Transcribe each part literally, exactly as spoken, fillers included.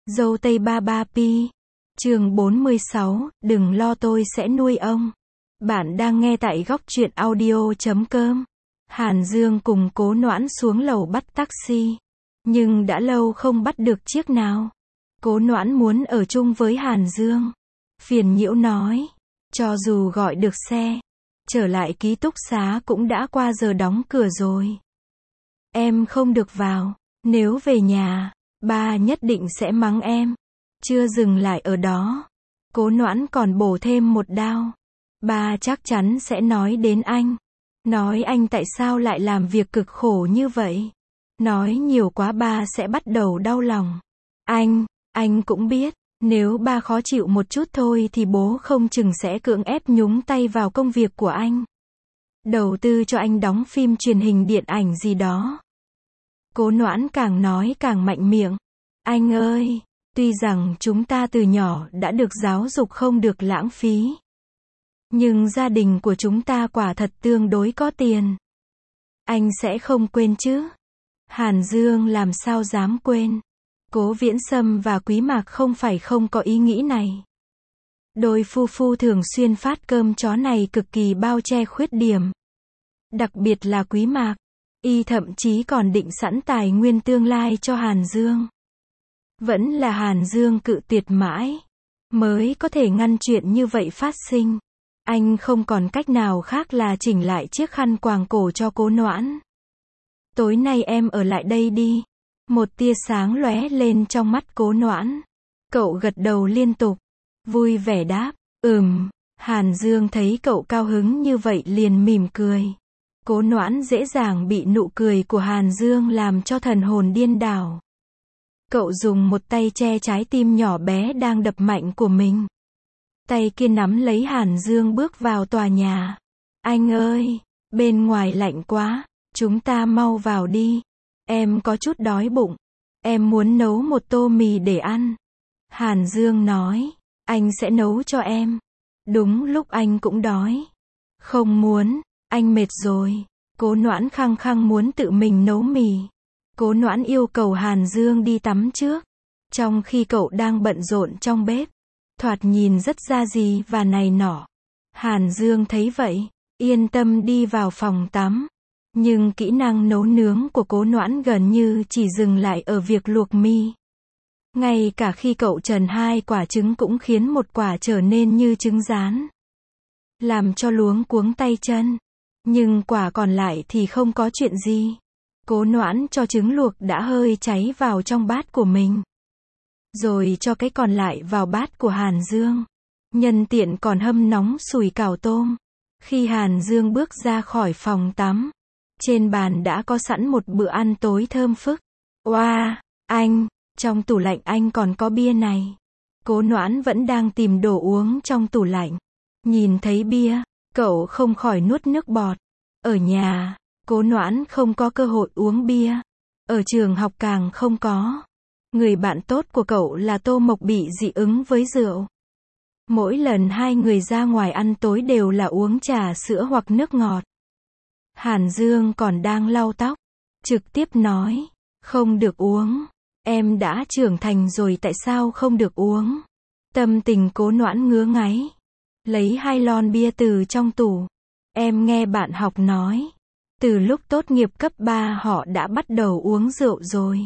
Dâu tây ba ba pi. Chương bốn mươi sáu, đừng lo tôi sẽ nuôi ông. Bạn đang nghe tại góc truyện audio chấm com. Hàn Dương cùng Cố Noãn xuống lầu bắt taxi. Nhưng đã lâu không bắt được chiếc nào. Cố Noãn muốn ở chung với Hàn Dương. Phiền nhiễu nói. Cho dù gọi được xe. Trở lại ký túc xá cũng đã qua giờ đóng cửa rồi. Em không được vào. Nếu về nhà, ba nhất định sẽ mắng em. Chưa dừng lại ở đó. Cố Noãn còn bổ thêm một đao. Ba chắc chắn sẽ nói đến anh. Nói anh tại sao lại làm việc cực khổ như vậy. Nói nhiều quá ba sẽ bắt đầu đau lòng. Anh, anh cũng biết, nếu ba khó chịu một chút thôi thì bố không chừng sẽ cưỡng ép nhúng tay vào công việc của anh. Đầu tư cho anh đóng phim truyền hình điện ảnh gì đó. Cố Noãn càng nói càng mạnh miệng. Anh ơi, tuy rằng chúng ta từ nhỏ đã được giáo dục không được lãng phí. Nhưng gia đình của chúng ta quả thật tương đối có tiền. Anh sẽ không quên chứ? Hàn Dương làm sao dám quên. Cố Viễn Sâm và Quý Mạc không phải không có ý nghĩ này. Đôi phu phu thường xuyên phát cơm chó này cực kỳ bao che khuyết điểm. Đặc biệt là Quý Mạc. Y thậm chí còn định sẵn tài nguyên tương lai cho Hàn Dương. Vẫn là Hàn Dương cự tuyệt mãi. Mới có thể ngăn chuyện như vậy phát sinh. Anh không còn cách nào khác là chỉnh lại chiếc khăn quàng cổ cho Cố Noãn. Tối nay em ở lại đây đi. Một tia sáng lóe lên trong mắt Cố Noãn. Cậu gật đầu liên tục. Vui vẻ đáp. Ừm. Hàn Dương thấy cậu cao hứng như vậy liền mỉm cười. Cố Noãn dễ dàng bị nụ cười của Hàn Dương làm cho thần hồn điên đảo. Cậu dùng một tay che trái tim nhỏ bé đang đập mạnh của mình. Tay kia nắm lấy Hàn Dương bước vào tòa nhà. Anh ơi, bên ngoài lạnh quá, chúng ta mau vào đi. Em có chút đói bụng. Em muốn nấu một tô mì để ăn. Hàn Dương nói, anh sẽ nấu cho em. Đúng lúc anh cũng đói. Không muốn, anh mệt rồi. Cố Noãn khăng khăng muốn tự mình nấu mì. Cố Noãn yêu cầu Hàn Dương đi tắm trước. Trong khi cậu đang bận rộn trong bếp. Thoạt nhìn rất ra gì và này nọ. Hàn Dương thấy vậy, yên tâm đi vào phòng tắm. Nhưng kỹ năng nấu nướng của Cố Noãn gần như chỉ dừng lại ở việc luộc mì. Ngay cả khi cậu trần hai quả trứng cũng khiến một quả trở nên như trứng rán. Làm cho luống cuống tay chân. Nhưng quả còn lại thì không có chuyện gì. Cố Noãn cho trứng luộc đã hơi cháy vào trong bát của mình. Rồi cho cái còn lại vào bát của Hàn Dương. Nhân tiện còn hâm nóng sủi cảo tôm. Khi Hàn Dương bước ra khỏi phòng tắm, trên bàn đã có sẵn một bữa ăn tối thơm phức. Oa, wow, anh, trong tủ lạnh anh còn có bia này. Cố Noãn vẫn đang tìm đồ uống trong tủ lạnh. Nhìn thấy bia, cậu không khỏi nuốt nước bọt. Ở nhà, Cố Noãn không có cơ hội uống bia. Ở trường học càng không có. Người bạn tốt của cậu là Tô Mộc bị dị ứng với rượu. Mỗi lần hai người ra ngoài ăn tối đều là uống trà sữa hoặc nước ngọt. Hàn Dương còn đang lau tóc. Trực tiếp nói, không được uống. Em đã trưởng thành rồi tại sao không được uống? Tâm tình Cố Noãn ngứa ngáy. Lấy hai lon bia từ trong tủ. Em nghe bạn học nói. Từ lúc tốt nghiệp cấp ba họ đã bắt đầu uống rượu rồi.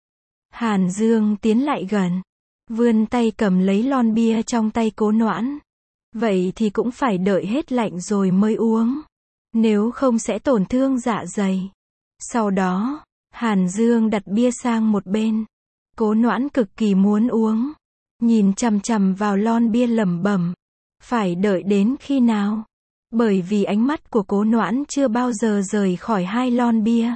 Hàn Dương tiến lại gần. Vươn tay cầm lấy lon bia trong tay Cố Noãn. Vậy thì cũng phải đợi hết lạnh rồi mới uống. Nếu không sẽ tổn thương dạ dày. Sau đó, Hàn Dương đặt bia sang một bên. Cố Noãn cực kỳ muốn uống. Nhìn chằm chằm vào lon bia lẩm bẩm. Phải đợi đến khi nào? Bởi vì ánh mắt của Cố Noãn chưa bao giờ rời khỏi hai lon bia.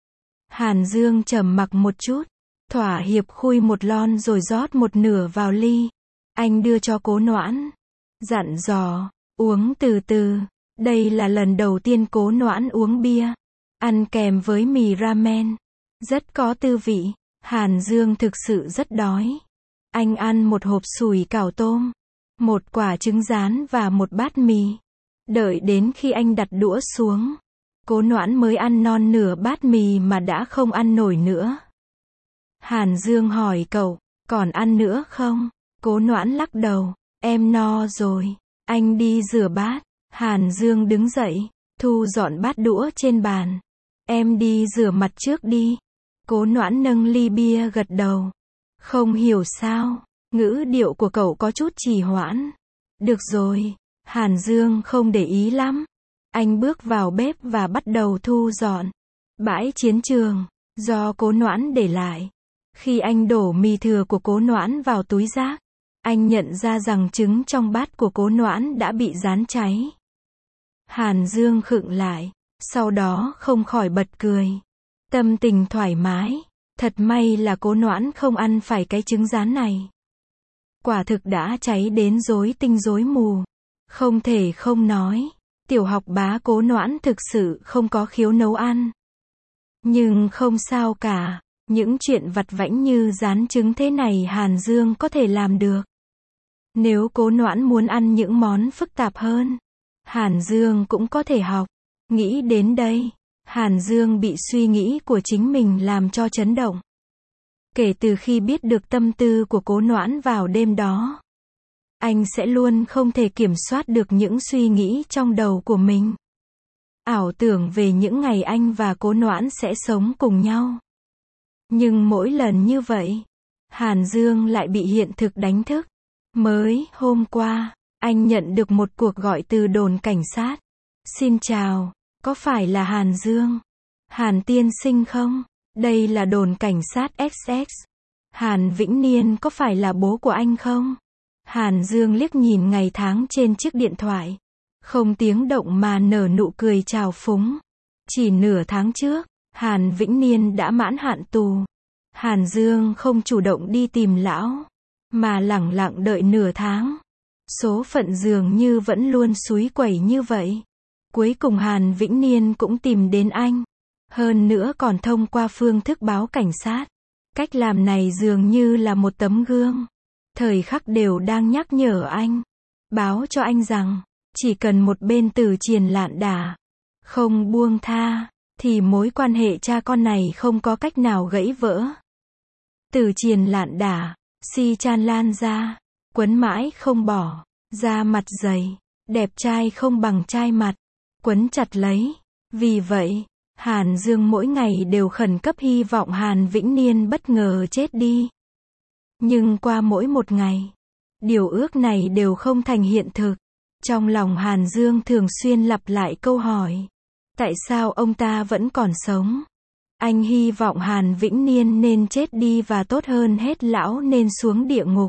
Hàn Dương trầm mặc một chút. Thỏa hiệp khui một lon rồi rót một nửa vào ly. Anh đưa cho Cố Noãn. Dặn dò, uống từ từ. Đây là lần đầu tiên Cố Noãn uống bia. Ăn kèm với mì ramen. Rất có tư vị. Hàn Dương thực sự rất đói. Anh ăn một hộp sủi cảo tôm. Một quả trứng rán và một bát mì. Đợi đến khi anh đặt đũa xuống. Cố Noãn mới ăn non nửa bát mì mà đã không ăn nổi nữa. Hàn Dương hỏi cậu, Còn ăn nữa không? Cố Noãn lắc đầu. Em no rồi. Anh đi rửa bát. Hàn Dương đứng dậy, thu dọn bát đũa trên bàn. Em đi rửa mặt trước đi. Cố Noãn nâng ly bia gật đầu. Không hiểu sao, ngữ điệu của cậu có chút trì hoãn. Được rồi. Hàn Dương không để ý lắm. Anh bước vào bếp và bắt đầu thu dọn bãi chiến trường do Cố Noãn để lại. Khi anh đổ mì thừa của Cố Noãn vào túi rác, anh nhận ra rằng trứng trong bát của Cố Noãn đã bị rán cháy. Hàn Dương khựng lại, sau đó không khỏi bật cười. Tâm tình thoải mái, thật may là Cố Noãn không ăn phải cái trứng rán này. Quả thực đã cháy đến rối tinh rối mù. Không thể không nói, tiểu học bá Cố Noãn thực sự không có khiếu nấu ăn. Nhưng không sao cả, những chuyện vặt vãnh như rán trứng thế này Hàn Dương có thể làm được. Nếu Cố Noãn muốn ăn những món phức tạp hơn, Hàn Dương cũng có thể học. Nghĩ đến đây, Hàn Dương bị suy nghĩ của chính mình làm cho chấn động. Kể từ khi biết được tâm tư của Cố Noãn vào đêm đó, anh sẽ luôn không thể kiểm soát được những suy nghĩ trong đầu của mình. Ảo tưởng về những ngày anh và Cố Noãn sẽ sống cùng nhau. Nhưng mỗi lần như vậy, Hàn Dương lại bị hiện thực đánh thức. Mới hôm qua, anh nhận được một cuộc gọi từ đồn cảnh sát. Xin chào, có phải là Hàn Dương? Hàn tiên sinh không? Đây là đồn cảnh sát ích ích. Hàn Vĩnh Niên có phải là bố của anh không? Hàn Dương liếc nhìn ngày tháng trên chiếc điện thoại. Không tiếng động mà nở nụ cười trào phúng. Chỉ nửa tháng trước, Hàn Vĩnh Niên đã mãn hạn tù. Hàn Dương không chủ động đi tìm lão, mà lẳng lặng đợi nửa tháng. Số phận dường như vẫn luôn xúi quẩy như vậy. Cuối cùng Hàn Vĩnh Niên cũng tìm đến anh. Hơn nữa còn thông qua phương thức báo cảnh sát. Cách làm này dường như là một tấm gương. Thời khắc đều đang nhắc nhở anh. Báo cho anh rằng, chỉ cần một bên Từ Triền lạn đả, không buông tha, thì mối quan hệ cha con này không có cách nào gãy vỡ. Từ Triền lạn đả, si chan lan ra, quấn mãi không bỏ, da mặt dày, đẹp trai không bằng trai mặt, quấn chặt lấy. Vì vậy, Hàn Dương mỗi ngày đều khẩn cấp hy vọng Hàn Vĩnh Niên bất ngờ chết đi. Nhưng qua mỗi một ngày, điều ước này đều không thành hiện thực. Trong lòng Hàn Dương thường xuyên lặp lại câu hỏi. Tại sao ông ta vẫn còn sống? Anh hy vọng Hàn Vĩnh Niên nên chết đi và tốt hơn hết lão nên xuống địa ngục.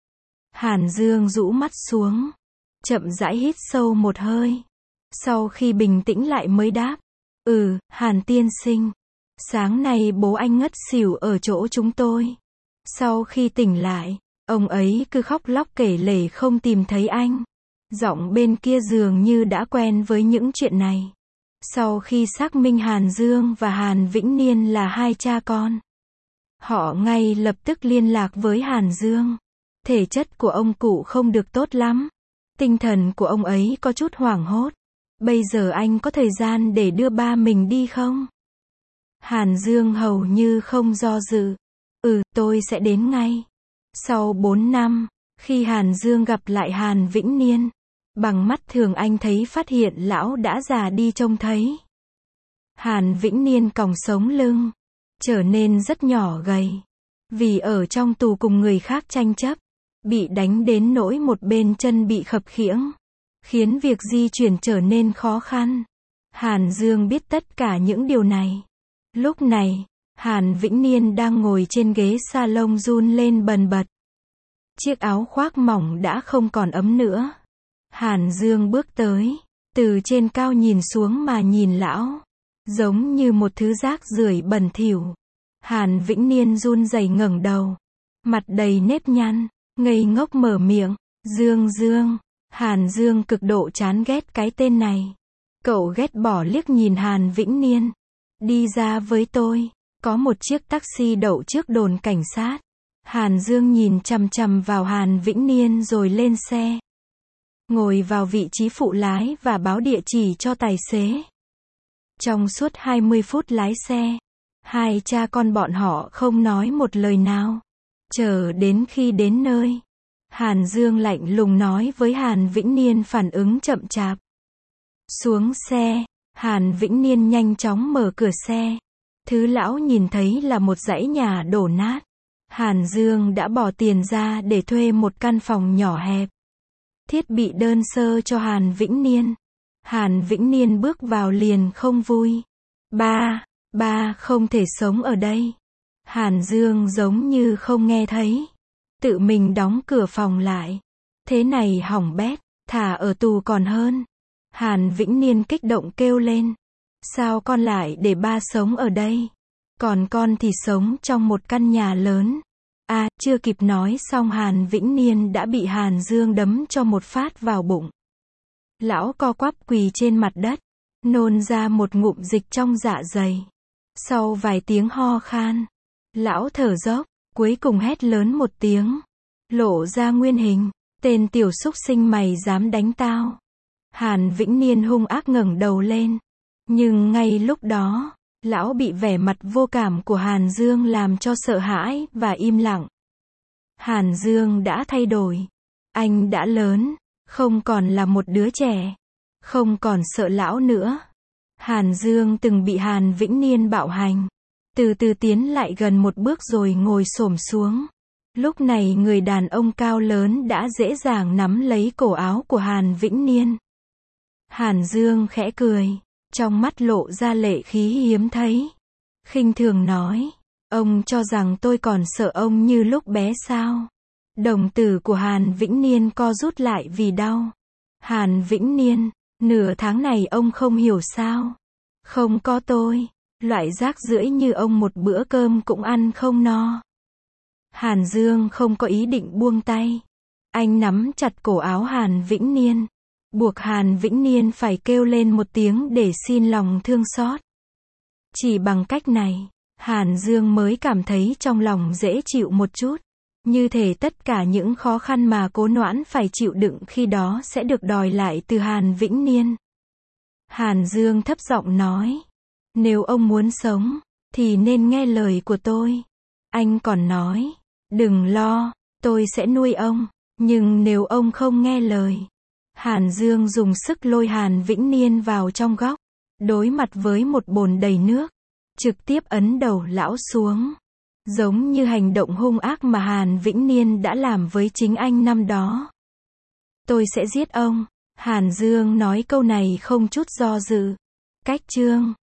Hàn Dương rũ mắt xuống, chậm rãi hít sâu một hơi. Sau khi bình tĩnh lại mới đáp. Ừ, Hàn tiên sinh. Sáng nay bố anh ngất xỉu ở chỗ chúng tôi. Sau khi tỉnh lại, ông ấy cứ khóc lóc kể lể không tìm thấy anh. Giọng bên kia dường như đã quen với những chuyện này. Sau khi xác minh Hàn Dương và Hàn Vĩnh Niên là hai cha con, họ ngay lập tức liên lạc với Hàn Dương. Thể chất của ông cụ không được tốt lắm. Tinh thần của ông ấy có chút hoảng hốt. Bây giờ anh có thời gian để đưa ba mình đi không? Hàn Dương hầu như không do dự. Ừ, tôi sẽ đến ngay. Sau bốn năm, khi Hàn Dương gặp lại Hàn Vĩnh Niên, bằng mắt thường anh thấy phát hiện lão đã già đi trông thấy. Hàn Vĩnh Niên còng sống lưng, trở nên rất nhỏ gầy. Vì ở trong tù cùng người khác tranh chấp, bị đánh đến nỗi một bên chân bị khập khiễng, khiến việc di chuyển trở nên khó khăn. Hàn Dương biết tất cả những điều này. Lúc này, Hàn Vĩnh Niên đang ngồi trên ghế salon run lên bần bật. Chiếc áo khoác mỏng đã không còn ấm nữa. Hàn Dương bước tới, từ trên cao nhìn xuống mà nhìn lão, giống như một thứ rác rưởi bẩn thỉu. Hàn Vĩnh Niên run rẩy ngẩng đầu, mặt đầy nếp nhăn, ngây ngốc mở miệng. Dương Dương. Hàn Dương cực độ chán ghét cái tên này. Cậu ghét bỏ liếc nhìn Hàn Vĩnh Niên. Đi ra với tôi. Có một chiếc taxi đậu trước đồn cảnh sát. Hàn Dương nhìn chằm chằm vào Hàn Vĩnh Niên rồi lên xe. Ngồi vào vị trí phụ lái và báo địa chỉ cho tài xế. Trong suốt hai mươi phút lái xe, hai cha con bọn họ không nói một lời nào. Chờ đến khi đến nơi, Hàn Dương lạnh lùng nói với Hàn Vĩnh Niên phản ứng chậm chạp. Xuống xe, Hàn Vĩnh Niên nhanh chóng mở cửa xe. Thứ lão nhìn thấy là một dãy nhà đổ nát. Hàn Dương đã bỏ tiền ra để thuê một căn phòng nhỏ hẹp. Thiết bị đơn sơ cho Hàn Vĩnh Niên. Hàn Vĩnh Niên bước vào liền không vui. Ba, ba không thể sống ở đây. Hàn Dương giống như không nghe thấy. Tự mình đóng cửa phòng lại. Thế này hỏng bét, thả ở tù còn hơn. Hàn Vĩnh Niên kích động kêu lên. Sao con lại để ba sống ở đây? Còn con thì sống trong một căn nhà lớn. À, chưa kịp nói xong Hàn Vĩnh Niên đã bị Hàn Dương đấm cho một phát vào bụng. Lão co quắp quỳ trên mặt đất, nôn ra một ngụm dịch trong dạ dày. Sau vài tiếng ho khan, lão thở dốc, cuối cùng hét lớn một tiếng. Lộ ra nguyên hình, tên tiểu súc sinh mày dám đánh tao. Hàn Vĩnh Niên hung ác ngẩng đầu lên. Nhưng ngay lúc đó, lão bị vẻ mặt vô cảm của Hàn Dương làm cho sợ hãi và im lặng. Hàn Dương đã thay đổi. Anh đã lớn, không còn là một đứa trẻ, không còn sợ lão nữa. Hàn Dương từng bị Hàn Vĩnh Niên bạo hành. Từ từ tiến lại gần một bước rồi ngồi xổm xuống. Lúc này người đàn ông cao lớn đã dễ dàng nắm lấy cổ áo của Hàn Vĩnh Niên. Hàn Dương khẽ cười, trong mắt lộ ra lệ khí hiếm thấy. Khinh thường nói, ông cho rằng tôi còn sợ ông như lúc bé sao? Đồng tử của Hàn Vĩnh Niên co rút lại vì đau. Hàn Vĩnh Niên, nửa tháng này ông không hiểu sao? Không có tôi, loại rác rưởi như ông một bữa cơm cũng ăn không no. Hàn Dương không có ý định buông tay. Anh nắm chặt cổ áo Hàn Vĩnh Niên, buộc Hàn Vĩnh Niên phải kêu lên một tiếng để xin lòng thương xót. Chỉ bằng cách này, Hàn Dương mới cảm thấy trong lòng dễ chịu một chút. Như thể tất cả những khó khăn mà Cố Noãn phải chịu đựng khi đó sẽ được đòi lại từ Hàn Vĩnh Niên. Hàn Dương thấp giọng nói, nếu ông muốn sống, thì nên nghe lời của tôi. Anh còn nói, đừng lo, tôi sẽ nuôi ông. Nhưng nếu ông không nghe lời. Hàn Dương dùng sức lôi Hàn Vĩnh Niên vào trong góc, đối mặt với một bồn đầy nước, trực tiếp ấn đầu lão xuống. Giống như hành động hung ác mà Hàn Vĩnh Niên đã làm với chính anh năm đó. Tôi sẽ giết ông. Hàn Dương nói câu này không chút do dự. Cách chương